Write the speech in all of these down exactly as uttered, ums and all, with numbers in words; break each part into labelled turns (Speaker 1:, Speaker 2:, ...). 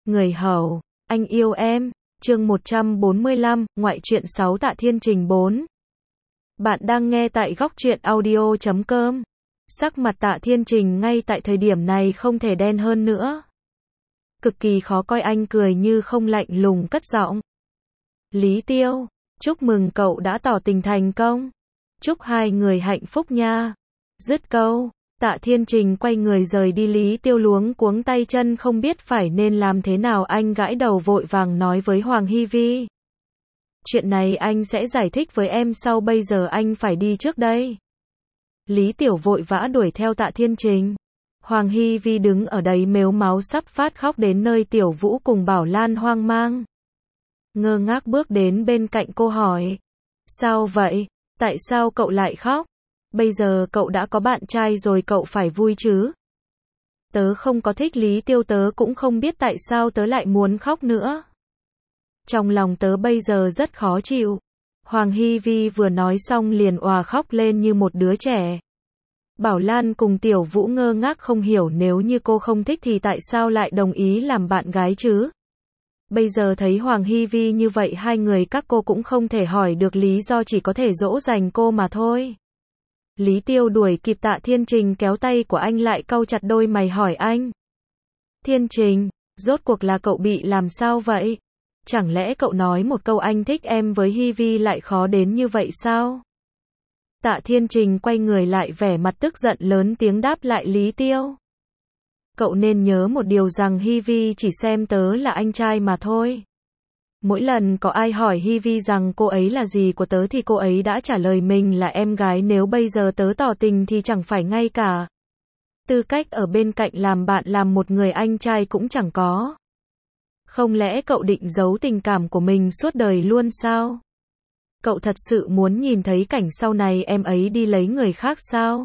Speaker 1: Người hầu, anh yêu em, chương một trăm bốn mươi lăm, ngoại truyện sáu Tạ Thiên Trình bốn. Bạn đang nghe tại góc truyện audio chấm com. Sắc mặt Tạ Thiên Trình ngay tại thời điểm này không thể đen hơn nữa. Cực kỳ khó coi, anh cười như không lạnh lùng cất giọng. Lý Tiêu, chúc mừng cậu đã tỏ tình thành công. Chúc hai người hạnh phúc nha. Dứt câu, Tạ Thiên Trình quay người rời đi. Lý Tiêu luống cuống tay chân không biết phải nên làm thế nào, anh gãi đầu vội vàng nói với Hoàng Hy Vi. Chuyện này anh sẽ giải thích với em sau, bây giờ anh phải đi trước đây. Lý Tiểu vội vã đuổi theo Tạ Thiên Trình. Hoàng Hy Vi đứng ở đấy mếu máu sắp phát khóc, đến nơi Tiểu Vũ cùng Bảo Lan hoang mang. Ngơ ngác bước đến bên cạnh cô hỏi. Sao vậy? Tại sao cậu lại khóc? Bây giờ cậu đã có bạn trai rồi, cậu phải vui chứ? Tớ không có thích Lý Tiêu, tớ cũng không biết tại sao tớ lại muốn khóc nữa. Trong lòng tớ bây giờ rất khó chịu. Hoàng Hy Vi vừa nói xong liền òa khóc lên như một đứa trẻ. Bảo Lan cùng Tiểu Vũ ngơ ngác không hiểu, nếu như cô không thích thì tại sao lại đồng ý làm bạn gái chứ? Bây giờ thấy Hoàng Hy Vi như vậy, hai người các cô cũng không thể hỏi được lý do, chỉ có thể dỗ dành cô mà thôi. Lý Tiêu đuổi kịp Tạ Thiên Trình, kéo tay của anh lại, cau chặt đôi mày hỏi anh. Thiên Trình, rốt cuộc là cậu bị làm sao vậy? Chẳng lẽ cậu nói một câu anh thích em với Hy Vi lại khó đến như vậy sao? Tạ Thiên Trình quay người lại, vẻ mặt tức giận lớn tiếng đáp lại Lý Tiêu. Cậu nên nhớ một điều rằng Hy Vi chỉ xem tớ là anh trai mà thôi. Mỗi lần có ai hỏi Hy Vi rằng cô ấy là gì của tớ thì cô ấy đã trả lời mình là em gái, nếu bây giờ tớ tỏ tình thì chẳng phải ngay cả tư cách ở bên cạnh làm bạn, làm một người anh trai cũng chẳng có. Không lẽ cậu định giấu tình cảm của mình suốt đời luôn sao? Cậu thật sự muốn nhìn thấy cảnh sau này em ấy đi lấy người khác sao?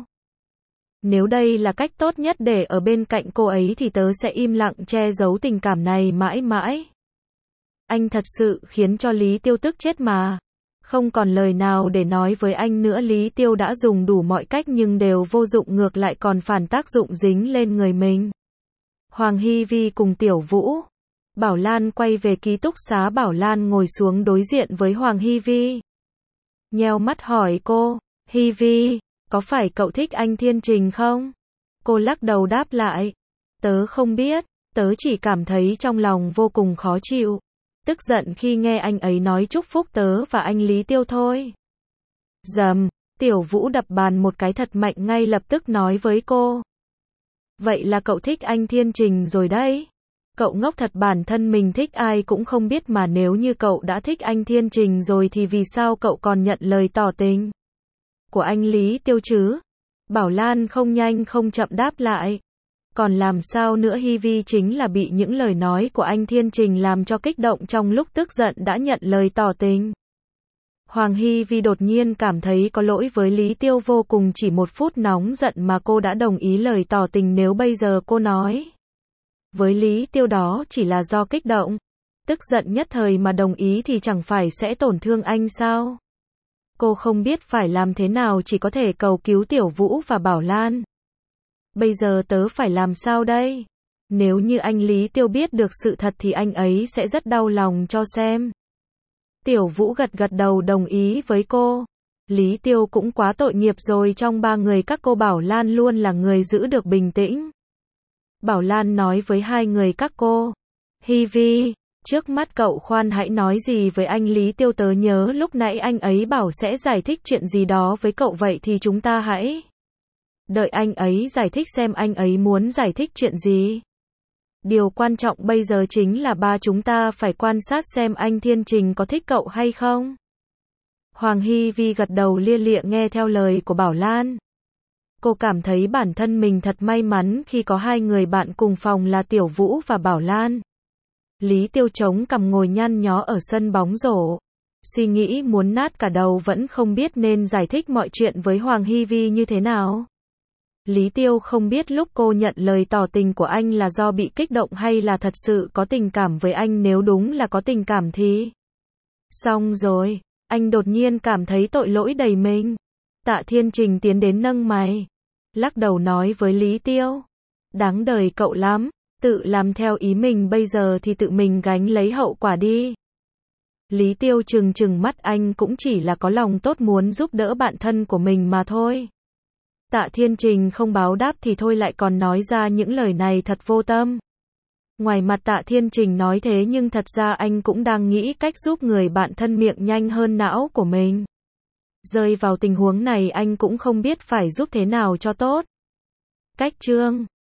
Speaker 1: Nếu đây là cách tốt nhất để ở bên cạnh cô ấy thì tớ sẽ im lặng che giấu tình cảm này mãi mãi. Anh thật sự khiến cho Lý Tiêu tức chết mà. Không còn lời nào để nói với anh nữa. Lý Tiêu đã dùng đủ mọi cách nhưng đều vô dụng, ngược lại còn phản tác dụng dính lên người mình. Hoàng Hy Vi cùng Tiểu Vũ, Bảo Lan quay về ký túc xá. Bảo Lan ngồi xuống đối diện với Hoàng Hy Vi, nheo mắt hỏi cô. Hy Vi, có phải cậu thích anh Thiên Trình không? Cô lắc đầu đáp lại. Tớ không biết, tớ chỉ cảm thấy trong lòng vô cùng khó chịu. Tức giận khi nghe anh ấy nói chúc phúc tớ và anh Lý Tiêu thôi. Dầm, Tiểu Vũ đập bàn một cái thật mạnh, ngay lập tức nói với cô. Vậy là cậu thích anh Thiên Trình rồi đấy. Cậu ngốc thật, bản thân mình thích ai cũng không biết mà, nếu như cậu đã thích anh Thiên Trình rồi thì vì sao cậu còn nhận lời tỏ tình của anh Lý Tiêu chứ? Bảo Lan không nhanh không chậm đáp lại. Còn làm sao nữa, Hy Vi chính là bị những lời nói của anh Thiên Trình làm cho kích động, trong lúc tức giận đã nhận lời tỏ tình. Hoàng Hy Vi đột nhiên cảm thấy có lỗi với Lý Tiêu vô cùng, chỉ một phút nóng giận mà cô đã đồng ý lời tỏ tình, nếu bây giờ cô nói với Lý Tiêu đó chỉ là do kích động, tức giận nhất thời mà đồng ý thì chẳng phải sẽ tổn thương anh sao? Cô không biết phải làm thế nào, chỉ có thể cầu cứu Tiểu Vũ và Bảo Lan. Bây giờ tớ phải làm sao đây? Nếu như anh Lý Tiêu biết được sự thật thì anh ấy sẽ rất đau lòng cho xem. Tiểu Vũ gật gật đầu đồng ý với cô. Lý Tiêu cũng quá tội nghiệp rồi, trong ba người các cô Bảo Lan luôn là người giữ được bình tĩnh. Bảo Lan nói với hai người các cô. Hy Vi, trước mắt cậu khoan hãy nói gì với anh Lý Tiêu, tớ nhớ lúc nãy anh ấy bảo sẽ giải thích chuyện gì đó với cậu, vậy thì chúng ta hãy đợi anh ấy giải thích xem anh ấy muốn giải thích chuyện gì. Điều quan trọng bây giờ chính là ba chúng ta phải quan sát xem anh Thiên Trình có thích cậu hay không. Hoàng Hy Vi gật đầu lia lịa nghe theo lời của Bảo Lan. Cô cảm thấy bản thân mình thật may mắn khi có hai người bạn cùng phòng là Tiểu Vũ và Bảo Lan. Lý Tiêu chống cằm ngồi nhăn nhó ở sân bóng rổ, suy nghĩ muốn nát cả đầu, vẫn không biết nên giải thích mọi chuyện với Hoàng Hy Vi như thế nào. Lý Tiêu không biết lúc cô nhận lời tỏ tình của anh là do bị kích động hay là thật sự có tình cảm với anh, nếu đúng là có tình cảm thì xong rồi. Anh đột nhiên cảm thấy tội lỗi đầy mình. Tạ Thiên Trình tiến đến nâng mày, lắc đầu nói với Lý Tiêu. Đáng đời cậu lắm, Tự làm theo ý mình bây giờ thì tự mình gánh lấy hậu quả đi. Lý Tiêu trừng trừng mắt, anh cũng chỉ là có lòng tốt muốn giúp đỡ bạn thân của mình mà thôi. Tạ Thiên Trình không báo đáp thì thôi lại còn nói ra những lời này thật vô tâm. Ngoài mặt Tạ Thiên Trình nói thế nhưng thật ra anh cũng đang nghĩ cách giúp người bạn thân miệng nhanh hơn não của mình. Rơi vào tình huống này anh cũng không biết phải giúp thế nào cho tốt. Cách chương